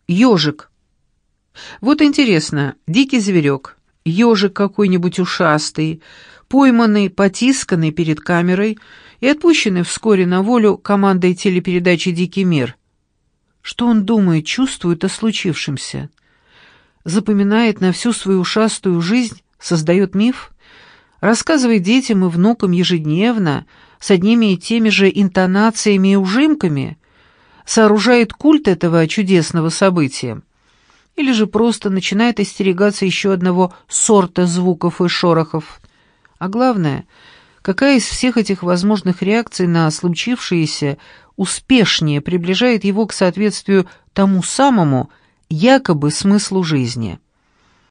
Ежик. Вот интересно, дикий зверек, ежик какой-нибудь ушастый, пойманный, потисканный перед камерой и отпущенный вскоре на волю командой телепередачи «Дикий мир». Что он думает, чувствует о случившемся? Запоминает на всю свою ушастую жизнь, создает миф, рассказывает детям и внукам ежедневно, с одними и теми же интонациями и ужимками, сооружает культ этого чудесного события, или же просто начинает остерегаться еще одного сорта звуков и шорохов. А главное, какая из всех этих возможных реакций на случившееся успешнее приближает его к соответствию тому самому якобы смыслу жизни?